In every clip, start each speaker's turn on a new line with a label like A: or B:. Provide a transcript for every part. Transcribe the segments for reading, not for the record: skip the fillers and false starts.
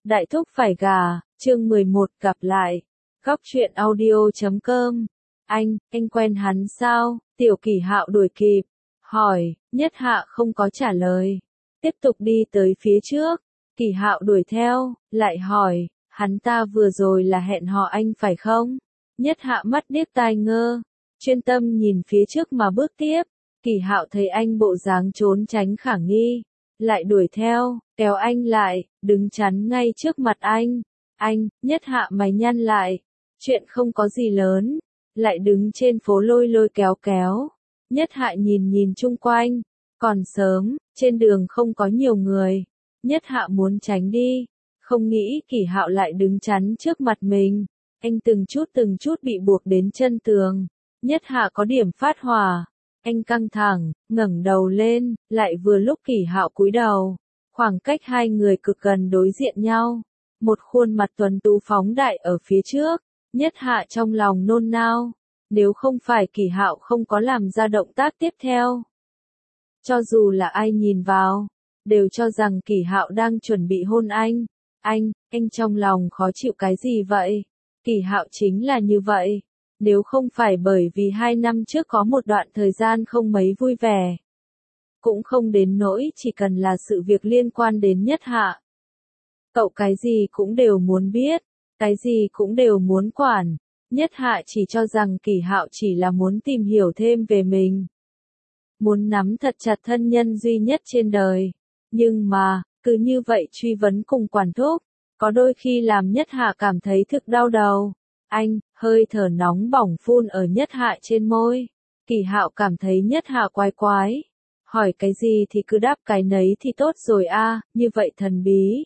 A: Đại thúc phải gà, chương 11 gặp lại. Góc truyện audio.com. Anh quen hắn sao? Tiểu Kỳ Hạo đuổi kịp, hỏi, Nhất Hạ không có trả lời. Tiếp tục đi tới phía trước, Kỳ Hạo đuổi theo, lại hỏi, hắn ta vừa rồi là hẹn hò anh phải không? Nhất Hạ mắt điếc tai ngơ, chuyên tâm nhìn phía trước mà bước tiếp. Kỳ Hạo thấy anh bộ dáng trốn tránh khả nghi, lại đuổi theo, kéo anh lại, đứng chắn ngay trước mặt anh. Nhất Hạ mày nhăn lại, chuyện không có gì lớn, lại đứng trên phố lôi lôi kéo kéo. Nhất Hạ nhìn chung quanh, còn sớm, trên đường không có nhiều người. Nhất Hạ muốn tránh đi, không nghĩ Kỳ Hạo lại đứng chắn trước mặt mình. Anh từng chút bị buộc đến chân tường. Nhất Hạ có điểm phát hỏa. Anh căng thẳng, ngẩng đầu lên, lại vừa lúc Kỳ Hạo cúi đầu. Khoảng cách hai người cực gần đối diện nhau. Một khuôn mặt tuấn tú phóng đại ở phía trước. Nhất Hạ trong lòng nôn nao. Nếu không phải Kỳ Hạo không có làm ra động tác tiếp theo, cho dù là ai nhìn vào, đều cho rằng Kỳ Hạo đang chuẩn bị hôn anh. Anh trong lòng khó chịu cái gì vậy? Kỳ Hạo chính là như vậy. Nếu không phải bởi vì 2 năm trước có một đoạn thời gian không mấy vui vẻ, cũng không đến nỗi chỉ cần là sự việc liên quan đến Nhất Hạ. Cậu cái gì cũng đều muốn biết, cái gì cũng đều muốn quản. Nhất Hạ chỉ cho rằng Kỳ Hạo chỉ là muốn tìm hiểu thêm về mình, muốn nắm thật chặt thân nhân duy nhất trên đời. Nhưng mà, cứ như vậy truy vấn cùng quản thúc, có đôi khi làm Nhất Hạ cảm thấy thực đau đầu. Hơi thở nóng bỏng phun ở Nhất Hạ trên môi. Kỳ Hạo cảm thấy Nhất Hạ quái quái. Hỏi cái gì thì cứ đáp cái nấy thì tốt rồi a, như vậy thần bí.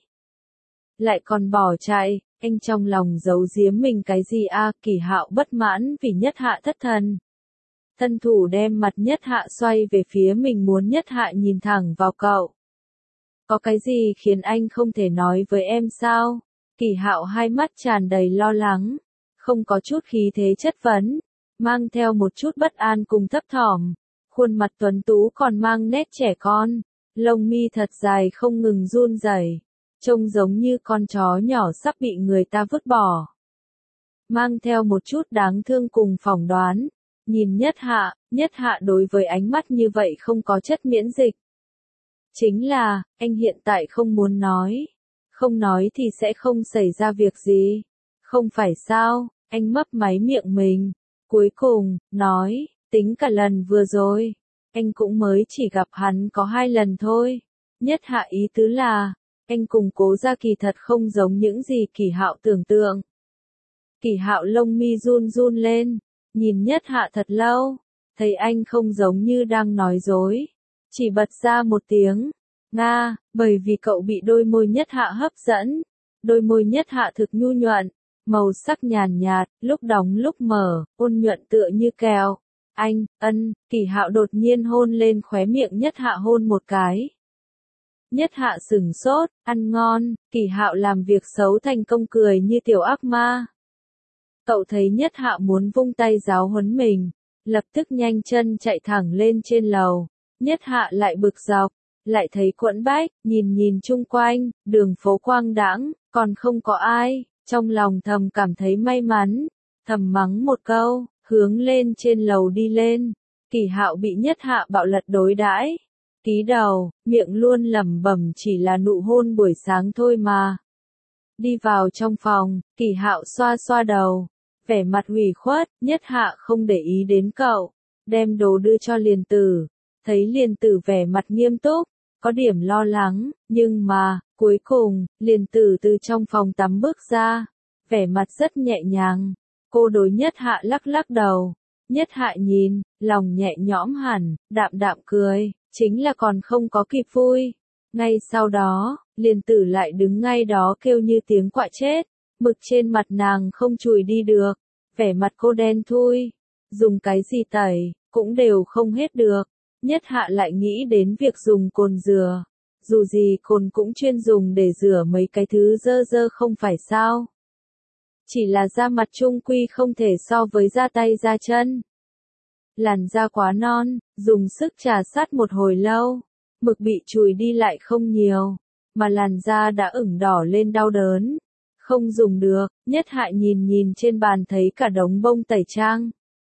A: Lại còn bỏ chạy, anh trong lòng giấu giếm mình cái gì a? Kỳ Hạo bất mãn vì Nhất Hạ thất thần. Thân thủ đem mặt Nhất Hạ xoay về phía mình, muốn Nhất Hạ nhìn thẳng vào cậu. Có cái gì khiến anh không thể nói với em sao? Kỳ Hạo hai mắt tràn đầy lo lắng, không có chút khí thế chất vấn, mang theo một chút bất an cùng thấp thỏm. Khuôn mặt tuấn tú còn mang nét trẻ con, lông mi thật dài không ngừng run rẩy, trông giống như con chó nhỏ sắp bị người ta vứt bỏ. Mang theo một chút đáng thương cùng phỏng đoán, nhìn Nhất Hạ đối với ánh mắt như vậy không có chất miễn dịch. Chính là, anh hiện tại không muốn nói. Không nói thì sẽ không xảy ra việc gì. Không phải sao? Anh mấp máy miệng mình. Cuối cùng, nói, tính cả lần vừa rồi, anh cũng mới chỉ gặp hắn có 2 lần thôi. Nhất Hạ ý tứ là, anh cùng Cố Gia kỳ thật không giống những gì Kỳ Hạo tưởng tượng. Kỳ Hạo lông mi run lên, nhìn Nhất Hạ thật lâu, thấy anh không giống như đang nói dối, chỉ bật ra một tiếng, Nga, bởi vì cậu bị đôi môi Nhất Hạ hấp dẫn. Đôi môi Nhất Hạ thực nhu nhuận, màu sắc nhàn nhạt, lúc đóng lúc mở, ôn nhuận tựa như kẹo. Kỳ Hạo đột nhiên hôn lên khóe miệng Nhất Hạ hôn một cái. Nhất Hạ sửng sốt, ăn ngon. Kỳ Hạo làm việc xấu thành công cười như tiểu ác ma. Cậu thấy Nhất Hạ muốn vung tay giáo huấn mình, lập tức nhanh chân chạy thẳng lên trên lầu. Nhất Hạ lại bực dọc, lại thấy quẫn bách, nhìn chung quanh, đường phố quang đãng, còn không có ai, trong lòng thầm cảm thấy may mắn, thầm mắng một câu, hướng lên trên lầu đi lên. Kỳ Hạo bị Nhất Hạ bạo lật đối đãi, cúi đầu, miệng luôn lẩm bẩm chỉ là nụ hôn buổi sáng thôi mà. Đi vào trong phòng, Kỳ Hạo xoa xoa đầu, vẻ mặt ủy khuất. Nhất Hạ không để ý đến cậu, đem đồ đưa cho Liền Tử. Thấy Liền Tử vẻ mặt nghiêm túc, có điểm lo lắng, nhưng mà, cuối cùng, Liền Tử từ trong phòng tắm bước ra, vẻ mặt rất nhẹ nhàng. Cô đối Nhất Hạ lắc đầu. Nhất Hạ nhìn, lòng nhẹ nhõm hẳn, đạm cười, chính là còn không có kịp vui. Ngay sau đó, Liền Tử lại đứng ngay đó kêu như tiếng quạ chết, mực trên mặt nàng không chùi đi được, vẻ mặt cô đen thui, dùng cái gì tẩy, cũng đều không hết được. Nhất Hạ lại nghĩ đến việc dùng cồn rửa, dù gì cồn cũng chuyên dùng để rửa mấy cái thứ dơ không phải sao. Chỉ là da mặt trung quy không thể so với da tay da chân. Làn da quá non, dùng sức trà sát một hồi lâu, mực bị chùi đi lại không nhiều. mà làn da đã ửng đỏ lên đau đớn. Không dùng được, Nhất Hạ nhìn trên bàn thấy cả đống bông tẩy trang.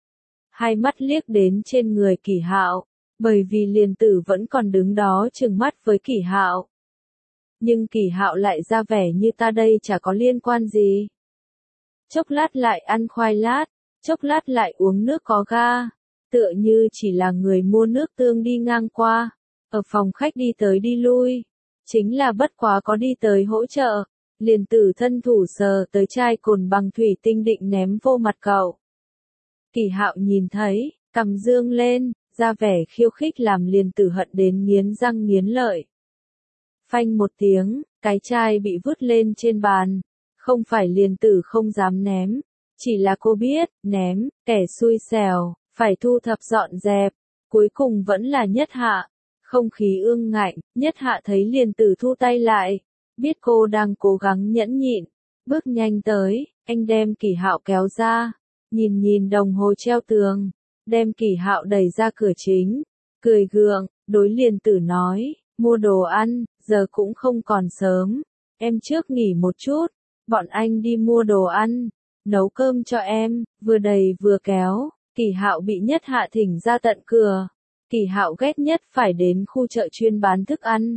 A: Hai mắt liếc đến trên người Kỷ Hạo, bởi vì Liền Tử vẫn còn đứng đó trừng mắt với Kỷ Hạo. Nhưng Kỷ Hạo lại ra vẻ như ta đây chả có liên quan gì. Chốc lát lại ăn khoai lát, chốc lát lại uống nước có ga, tựa như chỉ là người mua nước tương đi ngang qua, ở phòng khách đi tới đi lui, chính là bất quá có đi tới hỗ trợ. Liền Tử thân thủ sờ tới chai cồn bằng thủy tinh định ném vô mặt cậu. Kỷ Hạo nhìn thấy, cằm dương lên, ra vẻ khiêu khích làm Liền Tử hận đến nghiến răng nghiến lợi. Phanh một tiếng, cái chai bị vứt lên trên bàn. Không phải Liền Tử không dám ném, chỉ là cô biết, ném, kẻ xui xẻo, phải thu thập dọn dẹp. Cuối cùng vẫn là Nhất Hạ. Không khí ương ngạnh, Nhất Hạ thấy Liền Tử thu tay lại. Biết cô đang cố gắng nhẫn nhịn, bước nhanh tới, anh đem Kỷ Hạo kéo ra, nhìn đồng hồ treo tường, đem Kỷ Hạo đẩy ra cửa chính, cười gượng, đối Liền Tử nói, mua đồ ăn, giờ cũng không còn sớm, em trước nghỉ một chút, bọn anh đi mua đồ ăn, nấu cơm cho em, vừa đầy vừa kéo. Kỷ Hạo bị Nhất Hạ thỉnh ra tận cửa. Kỷ Hạo ghét nhất phải đến khu chợ chuyên bán thức ăn.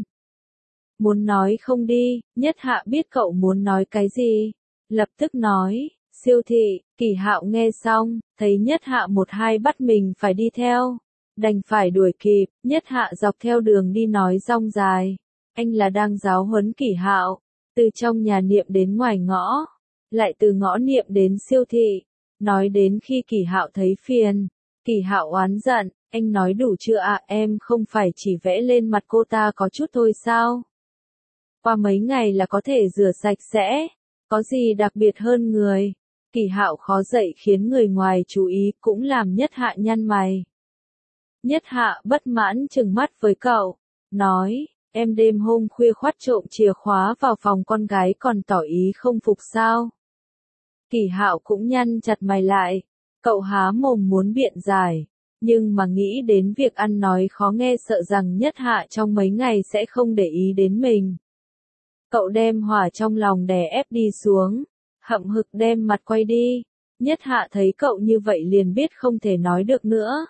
A: Muốn nói không đi, Nhất Hạ biết cậu muốn nói cái gì, lập tức nói, siêu thị. Kỷ Hạo nghe xong, thấy Nhất Hạ một hai bắt mình phải đi theo, đành phải đuổi kịp. Nhất Hạ dọc theo đường đi nói rong dài, anh là đang giáo huấn Kỷ Hạo, từ trong nhà niệm đến ngoài ngõ, lại từ ngõ niệm đến siêu thị, nói đến khi Kỷ Hạo thấy phiền. Kỷ Hạo oán giận, anh nói đủ chưa ạ, em không phải chỉ vẽ lên mặt cô ta có chút thôi sao? Qua mấy ngày là có thể rửa sạch sẽ, có gì đặc biệt hơn người. Kỷ Hạo khó dậy khiến người ngoài chú ý, cũng làm Nhất Hạ nhăn mày. Nhất Hạ bất mãn trừng mắt với cậu, nói, em đêm hôm khuya khoắt trộm chìa khóa vào phòng con gái còn tỏ ý không phục sao? Kỷ Hạo cũng nhăn chặt mày lại, cậu há mồm muốn biện giải, nhưng mà nghĩ đến việc ăn nói khó nghe sợ rằng Nhất Hạ trong mấy ngày sẽ không để ý đến mình. Cậu đem hỏa trong lòng đè ép đi xuống, hậm hực đem mặt quay đi. Nhất Hạ thấy cậu như vậy liền biết không thể nói được nữa.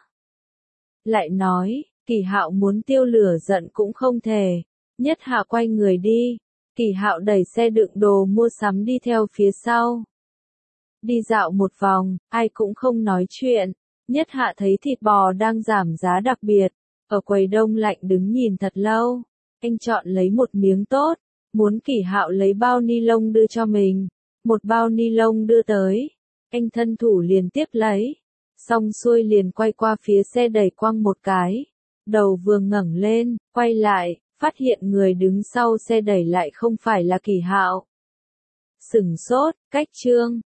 A: Lại nói, Kỷ Hạo muốn tiêu lửa giận cũng không thể. Nhất Hạ quay người đi, Kỷ Hạo đẩy xe đựng đồ mua sắm đi theo phía sau. Đi dạo một vòng, ai cũng không nói chuyện. Nhất Hạ thấy thịt bò đang giảm giá đặc biệt, ở quầy đông lạnh đứng nhìn thật lâu. Anh chọn lấy một miếng tốt, muốn Kỷ Hạo lấy bao ni lông đưa cho mình. Một bao ni lông đưa tới, anh thân thủ liền tiếp lấy, xong xuôi liền quay qua phía xe đẩy quăng một cái. Đầu vừa ngẩng lên, quay lại, phát hiện người đứng sau xe đẩy lại không phải là Kỷ Hạo. Sửng sốt, cách chương.